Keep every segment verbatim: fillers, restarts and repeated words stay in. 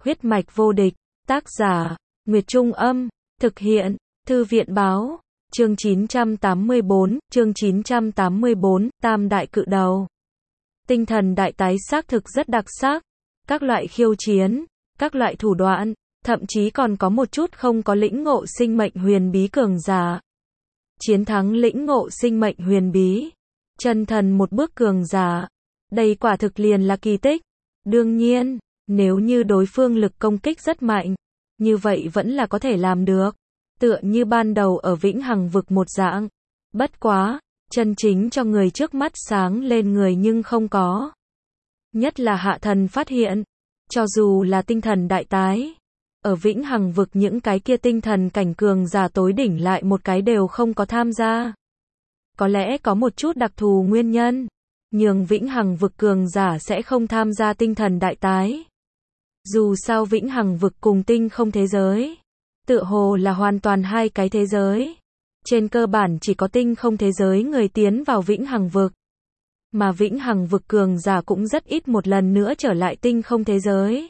Huyết mạch vô địch, tác giả, Nguyệt Trung Âm, thực hiện, Thư viện Báo, chương chín trăm tám mươi bốn, chương chín trăm tám mươi bốn, Tam Đại Cự Đầu. Tinh thần đại tái xác thực rất đặc sắc, các loại khiêu chiến, các loại thủ đoạn, thậm chí còn có một chút không có lĩnh ngộ sinh mệnh huyền bí cường giả. Chiến thắng lĩnh ngộ sinh mệnh huyền bí, chân thần một bước cường giả. Đây quả thực liền là kỳ tích. Đương nhiên, nếu như đối phương lực công kích rất mạnh, như vậy vẫn là có thể làm được. Tựa như ban đầu ở Vĩnh Hằng vực một dạng. Bất quá, chân chính cho người trước mắt sáng lên người nhưng không có. Nhất là hạ thần phát hiện, cho dù là tinh thần đại tái, ở Vĩnh Hằng vực những cái kia tinh thần cảnh cường giả tối đỉnh lại một cái đều không có tham gia. Có lẽ có một chút đặc thù nguyên nhân, nhường Vĩnh Hằng vực cường giả sẽ không tham gia tinh thần đại tái. Dù sao Vĩnh Hằng vực cùng tinh không thế giới, tựa hồ là hoàn toàn hai cái thế giới. Trên cơ bản chỉ có tinh không thế giới người tiến vào Vĩnh Hằng vực. Mà Vĩnh Hằng vực cường giả cũng rất ít một lần nữa trở lại tinh không thế giới.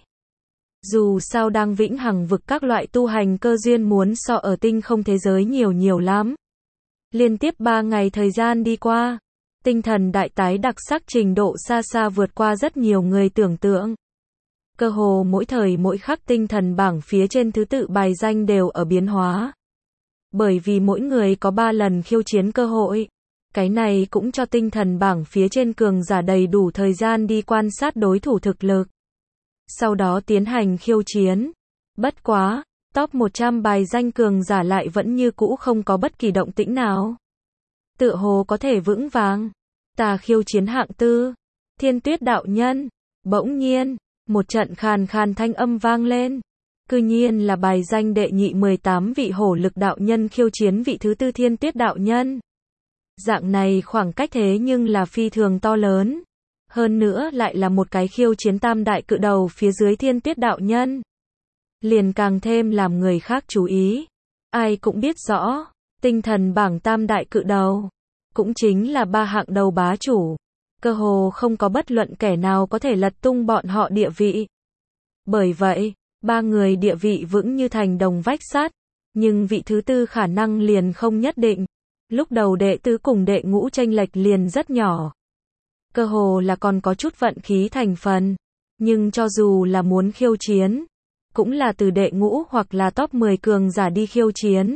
Dù sao đang Vĩnh Hằng vực các loại tu hành cơ duyên muốn so ở tinh không thế giới nhiều nhiều lắm. Liên tiếp ba ngày thời gian đi qua, tinh thần đại tái đặc sắc trình độ xa xa vượt qua rất nhiều người tưởng tượng. Cơ hồ mỗi thời mỗi khắc tinh thần bảng phía trên thứ tự bài danh đều ở biến hóa. Bởi vì mỗi người có ba lần khiêu chiến cơ hội. Cái này cũng cho tinh thần bảng phía trên cường giả đầy đủ thời gian đi quan sát đối thủ thực lực. Sau đó tiến hành khiêu chiến. Bất quá, top một trăm bài danh cường giả lại vẫn như cũ không có bất kỳ động tĩnh nào. Tựa hồ có thể vững vàng. Tà khiêu chiến hạng tư. Thiên Tuyết đạo nhân. Bỗng nhiên, một trận khàn khàn thanh âm vang lên. Cư nhiên là bài danh đệ nhị mười tám vị hổ lực đạo nhân khiêu chiến vị thứ tư Thiên Tuyết đạo nhân. Dạng này khoảng cách thế nhưng là phi thường to lớn. Hơn nữa lại là một cái khiêu chiến tam đại cự đầu phía dưới Thiên Tuyết đạo nhân. Liền càng thêm làm người khác chú ý. Ai cũng biết rõ, tinh thần bảng tam đại cự đầu, cũng chính là ba hạng đầu bá chủ. Cơ hồ không có bất luận kẻ nào có thể lật tung bọn họ địa vị. Bởi vậy, ba người địa vị vững như thành đồng vách sắt, nhưng vị thứ tư khả năng liền không nhất định. Lúc đầu đệ tứ cùng đệ ngũ chênh lệch liền rất nhỏ. Cơ hồ là còn có chút vận khí thành phần, nhưng cho dù là muốn khiêu chiến, cũng là từ đệ ngũ hoặc là top mười cường giả đi khiêu chiến.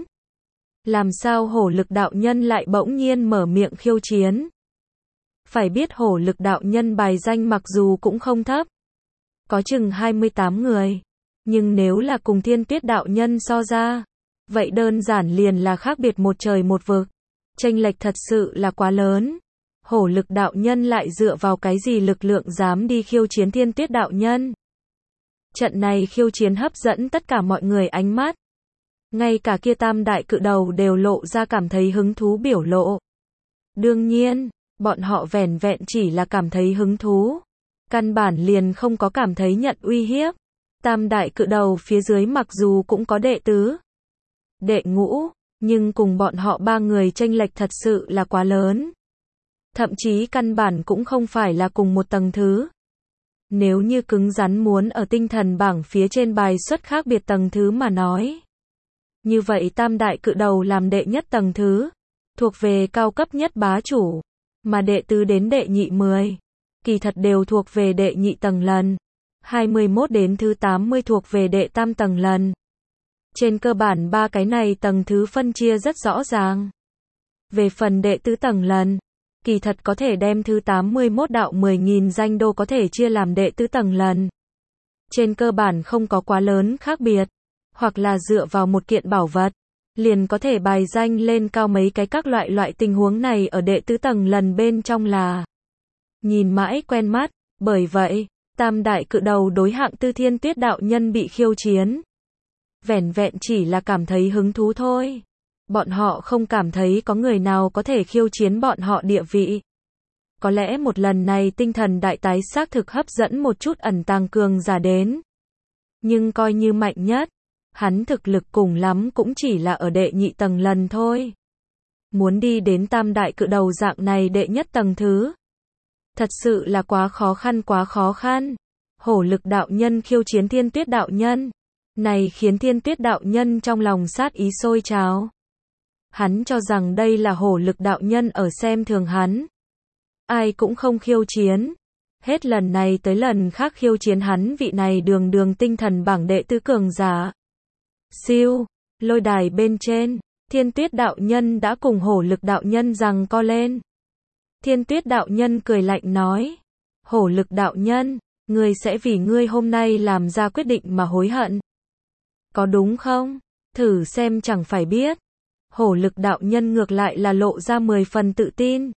Làm sao hổ lực đạo nhân lại bỗng nhiên mở miệng khiêu chiến? Phải biết hổ lực đạo nhân bài danh mặc dù cũng không thấp, có chừng hai mươi tám người, nhưng nếu là cùng Thiên Tuyết đạo nhân so ra, vậy đơn giản liền là khác biệt một trời một vực. Chênh lệch thật sự là quá lớn. Hổ lực đạo nhân lại dựa vào cái gì lực lượng dám đi khiêu chiến Thiên Tuyết đạo nhân? Trận này khiêu chiến hấp dẫn tất cả mọi người ánh mắt. Ngay cả kia tam đại cự đầu đều lộ ra cảm thấy hứng thú biểu lộ. Đương nhiên, bọn họ vẻn vẹn chỉ là cảm thấy hứng thú. Căn bản liền không có cảm thấy nhận uy hiếp. Tam đại cự đầu phía dưới mặc dù cũng có đệ tứ, đệ ngũ, nhưng cùng bọn họ ba người chênh lệch thật sự là quá lớn. Thậm chí căn bản cũng không phải là cùng một tầng thứ. Nếu như cứng rắn muốn ở tinh thần bảng phía trên bài xuất khác biệt tầng thứ mà nói, như vậy tam đại cự đầu làm đệ nhất tầng thứ, thuộc về cao cấp nhất bá chủ, mà đệ tứ đến đệ nhị mười, kỳ thật đều thuộc về đệ nhị tầng lần, hai mươi mốt đến thứ tám mươi thuộc về đệ tam tầng lần. Trên cơ bản ba cái này tầng thứ phân chia rất rõ ràng. Về phần đệ tứ tầng lần, kỳ thật có thể đem thứ tám mươi mốt đạo mười nghìn danh đô có thể chia làm đệ tứ tầng lần. Trên cơ bản không có quá lớn khác biệt, hoặc là dựa vào một kiện bảo vật, liền có thể bài danh lên cao mấy cái các loại loại tình huống này ở đệ tứ tầng lần bên trong là nhìn mãi quen mắt, bởi vậy, tam đại cự đầu đối hạng tư Thiên Tuyết đạo nhân bị khiêu chiến. Vẻn vẹn chỉ là cảm thấy hứng thú thôi. Bọn họ không cảm thấy có người nào có thể khiêu chiến bọn họ địa vị. Có lẽ một lần này tinh thần đại tái xác thực hấp dẫn một chút ẩn tàng cường giả đến. Nhưng coi như mạnh nhất, hắn thực lực cùng lắm cũng chỉ là ở đệ nhị tầng lần thôi. Muốn đi đến tam đại cự đầu dạng này đệ nhất tầng thứ, thật sự là quá khó khăn quá khó khăn. Hổ lực đạo nhân khiêu chiến Thiên Tuyết đạo nhân. Này khiến Thiên Tuyết đạo nhân trong lòng sát ý sôi trào. Hắn cho rằng đây là hổ lực đạo nhân ở xem thường hắn. Ai cũng không khiêu chiến. Hết lần này tới lần khác khiêu chiến hắn vị này đường đường tinh thần bảng đệ tứ cường giả. Siêu, lôi đài bên trên, Thiên Tuyết đạo nhân đã cùng hổ lực đạo nhân giằng co lên. Thiên Tuyết đạo nhân cười lạnh nói. Hổ lực đạo nhân, ngươi sẽ vì ngươi hôm nay làm ra quyết định mà hối hận. Có đúng không? Thử xem chẳng phải biết. Hổ lực đạo nhân ngược lại là lộ ra mười phần tự tin.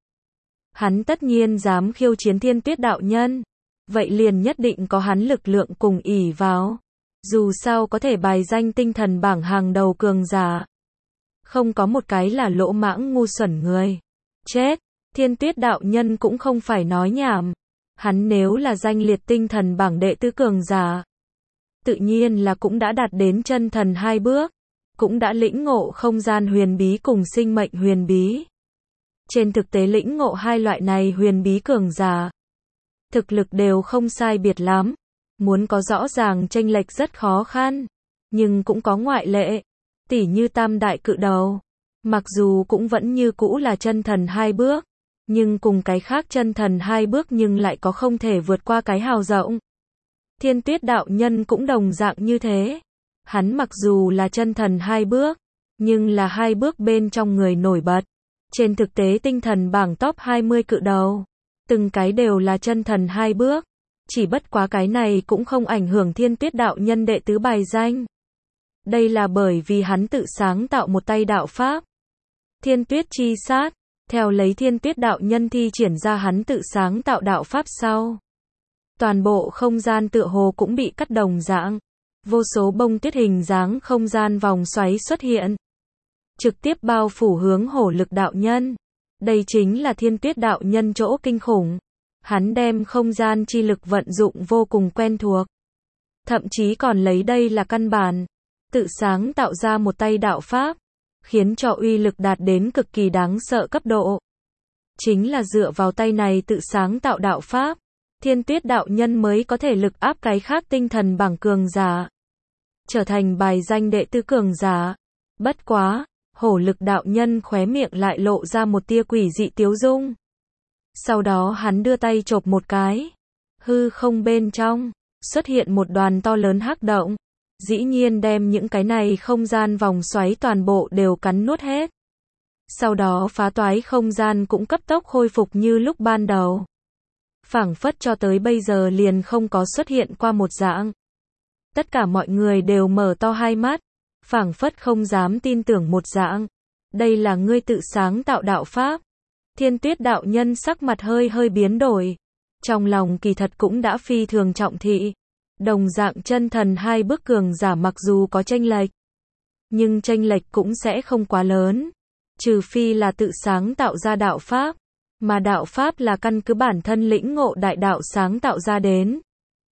Hắn tất nhiên dám khiêu chiến Thiên Tuyết đạo nhân. Vậy liền nhất định có hắn lực lượng cùng ỷ vào. Dù sao có thể bài danh tinh thần bảng hàng đầu cường giả. Không có một cái là lỗ mãng ngu xuẩn người. Chết, Thiên Tuyết đạo nhân cũng không phải nói nhảm. Hắn nếu là danh liệt tinh thần bảng đệ tứ cường giả, tự nhiên là cũng đã đạt đến chân thần hai bước, cũng đã lĩnh ngộ không gian huyền bí cùng sinh mệnh huyền bí. Trên thực tế lĩnh ngộ hai loại này huyền bí cường giả, thực lực đều không sai biệt lắm, muốn có rõ ràng chênh lệch rất khó khăn, nhưng cũng có ngoại lệ, tỉ như Tam đại cự đầu, mặc dù cũng vẫn như cũ là chân thần hai bước, nhưng cùng cái khác chân thần hai bước nhưng lại có không thể vượt qua cái hào rộng. Thiên Tuyết đạo nhân cũng đồng dạng như thế. Hắn mặc dù là chân thần hai bước, nhưng là hai bước bên trong người nổi bật. Trên thực tế tinh thần bảng top hai mươi cự đầu, từng cái đều là chân thần hai bước. Chỉ bất quá cái này cũng không ảnh hưởng Thiên Tuyết đạo nhân đệ tứ bài danh. Đây là bởi vì hắn tự sáng tạo một tay đạo pháp. Thiên Tuyết chi sát, theo lấy Thiên Tuyết đạo nhân thi triển ra hắn tự sáng tạo đạo pháp sau. Toàn bộ không gian tựa hồ cũng bị cắt đồng dạng. Vô số bông tuyết hình dáng không gian vòng xoáy xuất hiện. Trực tiếp bao phủ hướng hổ lực đạo nhân. Đây chính là Thiên Tuyết đạo nhân chỗ kinh khủng. Hắn đem không gian chi lực vận dụng vô cùng quen thuộc. Thậm chí còn lấy đây là căn bản. Tự sáng tạo ra một tay đạo pháp. Khiến cho uy lực đạt đến cực kỳ đáng sợ cấp độ. Chính là dựa vào tay này tự sáng tạo đạo pháp. Thiên Tuyết đạo nhân mới có thể lực áp cái khác tinh thần bảng cường giả. Trở thành bài danh đệ tứ cường giả. Bất quá, hổ lực đạo nhân khóe miệng lại lộ ra một tia quỷ dị tiếu dung. Sau đó hắn đưa tay chộp một cái. Hư không bên trong, xuất hiện một đoàn to lớn hắc động. Dĩ nhiên đem những cái này không gian vòng xoáy toàn bộ đều cắn nuốt hết. Sau đó phá toái không gian cũng cấp tốc khôi phục như lúc ban đầu. Phảng phất cho tới bây giờ liền không có xuất hiện qua một dạng. Tất cả mọi người đều mở to hai mắt, phảng phất không dám tin tưởng một dạng. Đây là ngươi tự sáng tạo đạo pháp. Thiên Tuyết đạo nhân sắc mặt hơi hơi biến đổi. Trong lòng kỳ thật cũng đã phi thường trọng thị. Đồng dạng chân thần hai bước cường giả mặc dù có chênh lệch, nhưng chênh lệch cũng sẽ không quá lớn. Trừ phi là tự sáng tạo ra đạo pháp. Mà đạo pháp là căn cứ bản thân lĩnh ngộ đại đạo sáng tạo ra đến.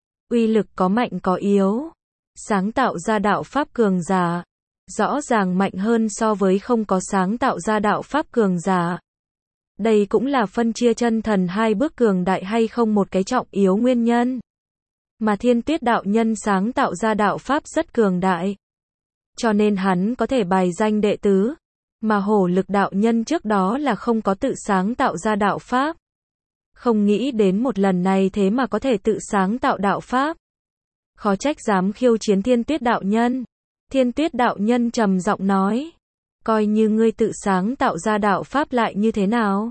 Uy lực có mạnh có yếu. Sáng tạo ra đạo pháp cường giả, rõ ràng mạnh hơn so với không có sáng tạo ra đạo pháp cường giả. Đây cũng là phân chia chân thần hai bước cường đại hay không một cái trọng yếu nguyên nhân. Mà Thiên Tuyết đạo nhân sáng tạo ra đạo pháp rất cường đại. Cho nên hắn có thể bài danh đệ tứ. Mà hổ lực đạo nhân trước đó là không có tự sáng tạo ra đạo pháp. Không nghĩ đến một lần này thế mà có thể tự sáng tạo đạo pháp. Khó trách dám khiêu chiến Thiên Tuyết đạo nhân. Thiên Tuyết đạo nhân trầm giọng nói. Coi như ngươi tự sáng tạo ra đạo pháp lại như thế nào?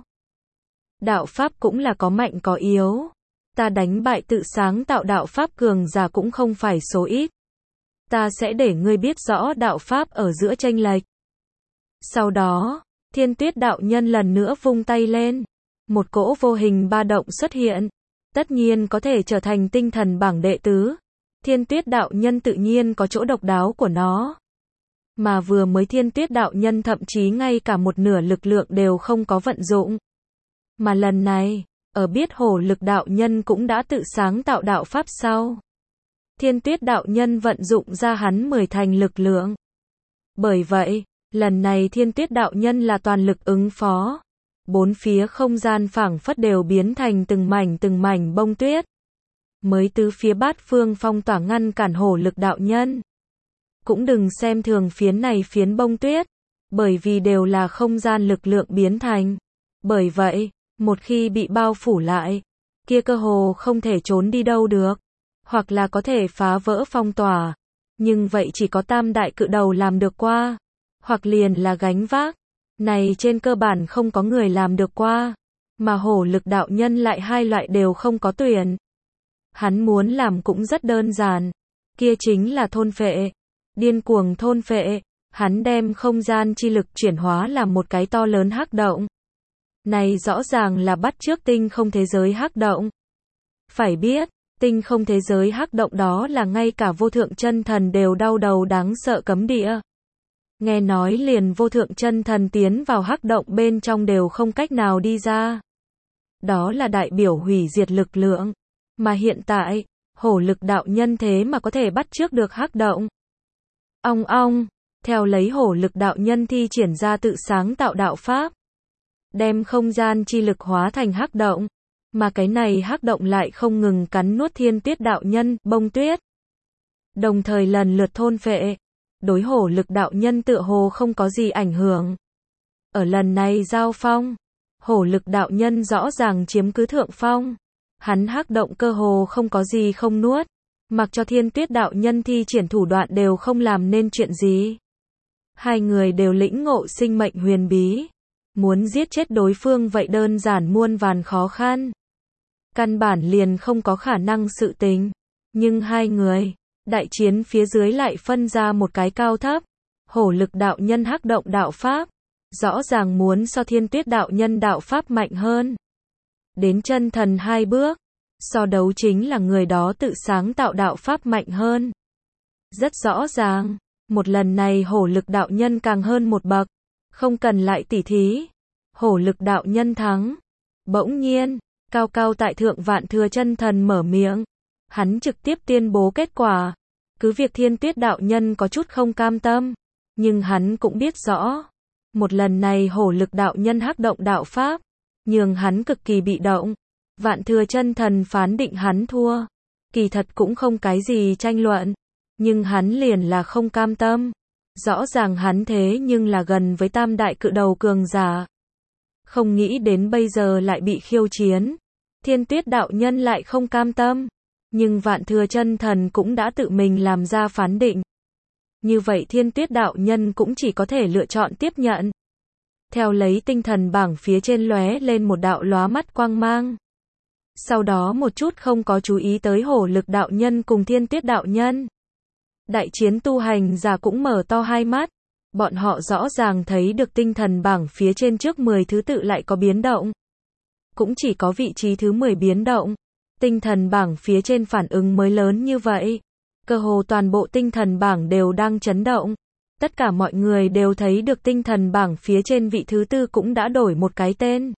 Đạo pháp cũng là có mạnh có yếu. Ta đánh bại tự sáng tạo đạo pháp cường giả cũng không phải số ít. Ta sẽ để ngươi biết rõ đạo pháp ở giữa chênh lệch. Sau đó, Thiên Tuyết đạo nhân lần nữa vung tay lên. Một cỗ vô hình ba động xuất hiện. Tất nhiên có thể trở thành tinh thần bảng đệ tứ. Thiên Tuyết đạo nhân tự nhiên có chỗ độc đáo của nó. Mà vừa mới Thiên Tuyết đạo nhân thậm chí ngay cả một nửa lực lượng đều không có vận dụng. Mà lần này, ở biết hổ lực đạo nhân cũng đã tự sáng tạo đạo pháp sau. Thiên Tuyết đạo nhân vận dụng ra hắn mười thành lực lượng. Bởi vậy, lần này Thiên Tuyết đạo nhân là toàn lực ứng phó. Bốn phía không gian phảng phất đều biến thành từng mảnh từng mảnh bông tuyết. mới tứ phía bát phương phong tỏa ngăn cản hổ lực đạo nhân. Cũng đừng xem thường phiến này phiến bông tuyết, bởi vì đều là không gian lực lượng biến thành. Bởi vậy, một khi bị bao phủ lại, kia cơ hồ không thể trốn đi đâu được, hoặc là có thể phá vỡ phong tỏa, nhưng vậy chỉ có tam đại cự đầu làm được qua, hoặc liền là gánh vác. Này trên cơ bản không có người làm được qua, mà hổ lực đạo nhân lại hai loại đều không có tuyển. Hắn muốn làm cũng rất đơn giản, kia chính là thôn phệ, điên cuồng thôn phệ, hắn đem không gian chi lực chuyển hóa làm một cái to lớn hắc động. Này rõ ràng là bắt chước tinh không thế giới hắc động. Phải biết, tinh không thế giới hắc động đó là ngay cả vô thượng chân thần đều đau đầu đáng sợ cấm địa. Nghe nói liền vô thượng chân thần tiến vào hắc động bên trong đều không cách nào đi ra. Đó là đại biểu hủy diệt lực lượng. Mà hiện tại, hổ lực đạo nhân thế mà có thể bắt chước được hắc động. Ong ong, theo lấy hổ lực đạo nhân thi triển ra tự sáng tạo đạo pháp. Đem không gian chi lực hóa thành hắc động. Mà cái này hắc động lại không ngừng cắn nuốt thiên tuyết đạo nhân, bông tuyết. Đồng thời lần lượt thôn phệ. Đối hổ lực đạo nhân tựa hồ không có gì ảnh hưởng. Ở lần này giao phong, hổ lực đạo nhân rõ ràng chiếm cứ thượng phong. Hắn hắc động cơ hồ không có gì không nuốt, mặc cho thiên tuyết đạo nhân thi triển thủ đoạn đều không làm nên chuyện gì. Hai người đều lĩnh ngộ sinh mệnh huyền bí. Muốn giết chết đối phương vậy đơn giản muôn vàn khó khăn. Căn bản liền không có khả năng sự tình. Nhưng hai người, đại chiến phía dưới lại phân ra một cái cao thấp. Hổ lực đạo nhân hắc động đạo pháp, rõ ràng muốn so thiên tuyết đạo nhân đạo pháp mạnh hơn. Đến chân thần hai bước, so đấu chính là người đó tự sáng tạo đạo pháp mạnh hơn. Rất rõ ràng, một lần này hổ lực đạo nhân càng hơn một bậc, không cần lại tỉ thí. Hổ lực đạo nhân thắng. Bỗng nhiên, cao cao tại thượng vạn thừa chân thần mở miệng. Hắn trực tiếp tuyên bố kết quả. Cứ việc thiên tuyết đạo nhân có chút không cam tâm, nhưng hắn cũng biết rõ. Một lần này hổ lực đạo nhân hắc động đạo pháp, nhường hắn cực kỳ bị động. Vạn thừa chân thần phán định hắn thua. Kỳ thật cũng không cái gì tranh luận, nhưng hắn liền là không cam tâm. Rõ ràng hắn thế nhưng là gần với tam đại cự đầu cường giả. Không nghĩ đến bây giờ lại bị khiêu chiến. Thiên tuyết đạo nhân lại không cam tâm. Nhưng vạn thừa chân thần cũng đã tự mình làm ra phán định. Như vậy thiên tuyết đạo nhân cũng chỉ có thể lựa chọn tiếp nhận. Theo lấy tinh thần bảng phía trên lóe lên một đạo lóa mắt quang mang. Sau đó một chút không có chú ý tới hổ lực đạo nhân cùng thiên tuyết đạo nhân. Đại chiến tu hành giả cũng mở to hai mắt. Bọn họ rõ ràng thấy được tinh thần bảng phía trên trước mười thứ tự lại có biến động. Cũng chỉ có vị trí thứ mười biến động. Tinh thần bảng phía trên phản ứng mới lớn như vậy. Cơ hồ toàn bộ tinh thần bảng đều đang chấn động. Tất cả mọi người đều thấy được tinh thần bảng phía trên vị thứ tư cũng đã đổi một cái tên.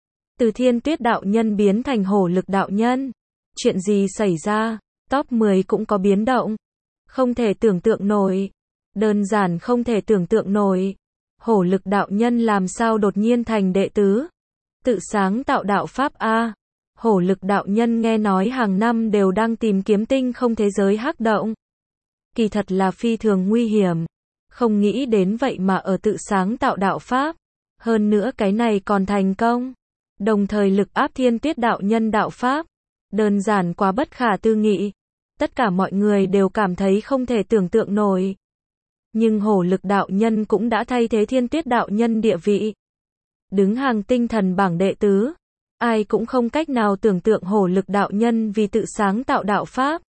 Từ thiên tuyết đạo nhân biến thành hổ lực đạo nhân. Chuyện gì xảy ra? Top mười cũng có biến động. Không thể tưởng tượng nổi. Đơn giản không thể tưởng tượng nổi. Hổ lực đạo nhân làm sao đột nhiên thành đệ tứ? Tự sáng tạo đạo pháp A. Hổ lực đạo nhân nghe nói hàng năm đều đang tìm kiếm tinh không thế giới hắc động. Kỳ thật là phi thường nguy hiểm. Không nghĩ đến vậy mà ở tự sáng tạo đạo pháp. Hơn nữa cái này còn thành công. Đồng thời lực áp thiên tuyết đạo nhân đạo pháp. Đơn giản quá bất khả tư nghị. Tất cả mọi người đều cảm thấy không thể tưởng tượng nổi. Nhưng hổ lực đạo nhân cũng đã thay thế thiên tuyết đạo nhân địa vị. Đứng hàng tinh thần bảng đệ tứ. Ai cũng không cách nào tưởng tượng hổ lực đạo nhân vì tự sáng tạo đạo pháp.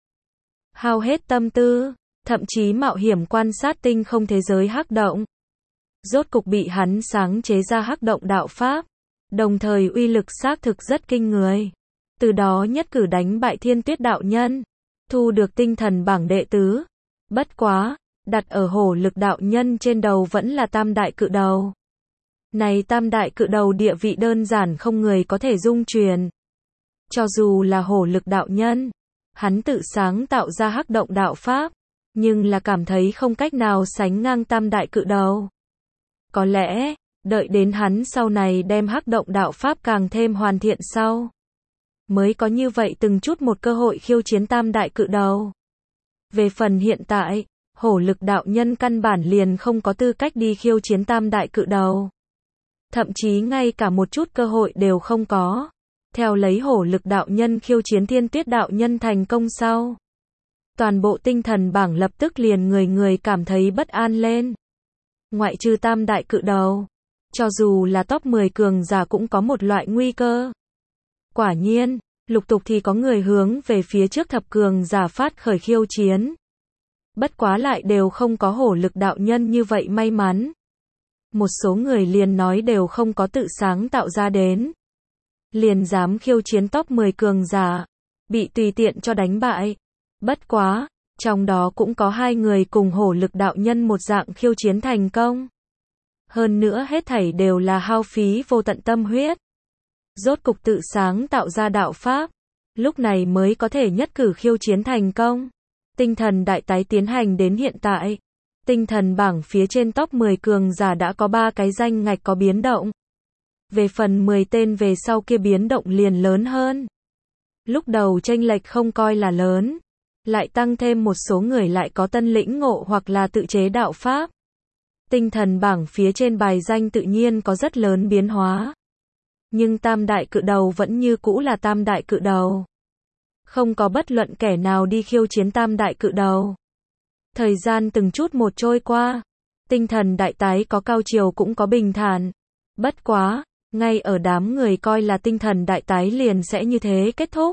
Hao hết tâm tư, thậm chí mạo hiểm quan sát tinh không thế giới hắc động. Rốt cục bị hắn sáng chế ra hắc động đạo pháp. Đồng thời uy lực xác thực rất kinh người. Từ đó nhất cử đánh bại thiên tuyết đạo nhân. Thu được tinh thần bảng đệ tứ. Bất quá, đặt ở hổ lực đạo nhân trên đầu vẫn là tam đại cự đầu. Này tam đại cự đầu địa vị đơn giản không người có thể dung truyền. Cho dù là hổ lực đạo nhân, hắn tự sáng tạo ra hắc động đạo pháp, nhưng là cảm thấy không cách nào sánh ngang tam đại cự đầu. Có lẽ, đợi đến hắn sau này đem hắc động đạo pháp càng thêm hoàn thiện sau. mới có như vậy từng chút một cơ hội khiêu chiến tam đại cự đầu. Về phần hiện tại, hổ lực đạo nhân căn bản liền không có tư cách đi khiêu chiến tam đại cự đầu. Thậm chí ngay cả một chút cơ hội đều không có. Theo lấy hổ lực đạo nhân khiêu chiến Thiên Tuyết đạo nhân thành công sau, toàn bộ tinh thần bảng lập tức liền người người cảm thấy bất an lên. Ngoại trừ tam đại cự đầu, cho dù là top mười cường giả cũng có một loại nguy cơ. Quả nhiên, lục tục thì có người hướng về phía trước thập cường giả phát khởi khiêu chiến. Bất quá lại đều không có hổ lực đạo nhân như vậy may mắn. Một số người liền nói đều không có tự sáng tạo ra đến. Liền dám khiêu chiến top mười cường giả, bị tùy tiện cho đánh bại. Bất quá, trong đó cũng có hai người cùng hổ lực đạo nhân một dạng khiêu chiến thành công. Hơn nữa hết thảy đều là hao phí vô tận tâm huyết. Rốt cục tự sáng tạo ra đạo pháp, lúc này mới có thể nhất cử khiêu chiến thành công. Tinh thần đại tái tiến hành đến hiện tại, tinh thần bảng phía trên top mười cường giả đã có ba cái danh ngạch có biến động. Về phần mười tên về sau kia biến động liền lớn hơn. Lúc đầu chênh lệch không coi là lớn, lại tăng thêm một số người lại có tân lĩnh ngộ hoặc là tự chế đạo pháp. Tinh thần bảng phía trên bài danh tự nhiên có rất lớn biến hóa. Nhưng tam đại cự đầu vẫn như cũ là tam đại cự đầu. Không có bất luận kẻ nào đi khiêu chiến tam đại cự đầu. Thời gian từng chút một trôi qua, tinh thần đại tái có cao chiều cũng có bình thản. Bất quá, ngay ở đám người coi là tinh thần đại tái liền sẽ như thế kết thúc.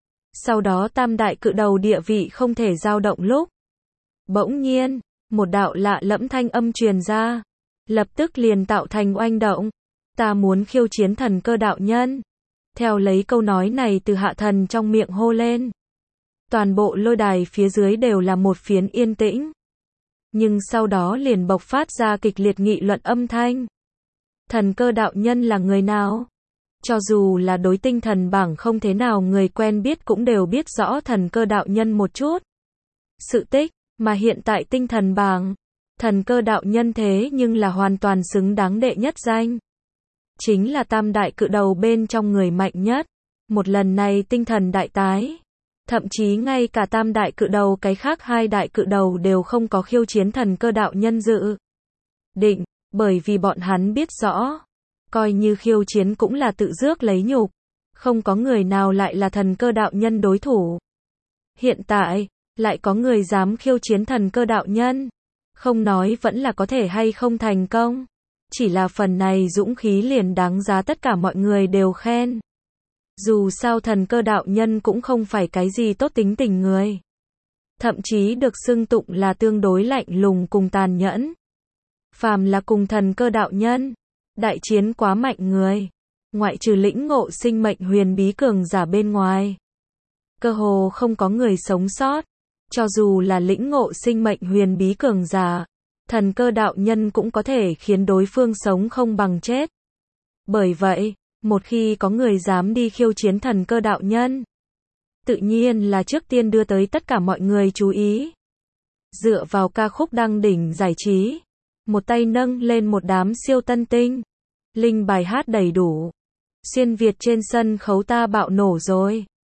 Sau đó tam đại cự đầu địa vị không thể dao động lúc. Bỗng nhiên, một đạo lạ lẫm thanh âm truyền ra, lập tức liền tạo thành oanh động. Ta muốn khiêu chiến thần cơ đạo nhân. Theo lấy câu nói này từ hạ thần trong miệng hô lên. Toàn bộ lôi đài phía dưới đều là một phiến yên tĩnh. Nhưng sau đó liền bộc phát ra kịch liệt nghị luận âm thanh. Thần cơ đạo nhân là người nào? Cho dù là đối tinh thần bảng không thế nào người quen biết cũng đều biết rõ thần cơ đạo nhân một chút. Sự tích, mà hiện tại tinh thần bảng, thần cơ đạo nhân thế nhưng là hoàn toàn xứng đáng đệ nhất danh. Chính là tam đại cự đầu bên trong người mạnh nhất. Một lần này tinh thần đại tái, thậm chí ngay cả tam đại cự đầu cái khác hai đại cự đầu đều không có khiêu chiến thần cơ đạo nhân dự định, bởi vì bọn hắn biết rõ, coi như khiêu chiến cũng là tự rước lấy nhục, không có người nào lại là thần cơ đạo nhân đối thủ. Hiện tại, lại có người dám khiêu chiến thần cơ đạo nhân, không nói vẫn là có thể hay không thành công. Chỉ là phần này dũng khí liền đáng giá tất cả mọi người đều khen. Dù sao thần cơ đạo nhân cũng không phải cái gì tốt tính tình người. Thậm chí được xưng tụng là tương đối lạnh lùng cùng tàn nhẫn. Phàm là cùng thần cơ đạo nhân, đại chiến quá mạnh người. Ngoại trừ lĩnh ngộ sinh mệnh huyền bí cường giả bên ngoài. Cơ hồ không có người sống sót. Cho dù là lĩnh ngộ sinh mệnh huyền bí cường giả. Thần cơ đạo nhân cũng có thể khiến đối phương sống không bằng chết. Bởi vậy, một khi có người dám đi khiêu chiến thần cơ đạo nhân, tự nhiên là trước tiên đưa tới tất cả mọi người chú ý. Dựa vào ca khúc đăng đỉnh giải trí, một tay nâng lên một đám siêu tân tinh, linh bài hát đầy đủ. Xuyên Việt trên sân khấu ta bạo nổ rồi.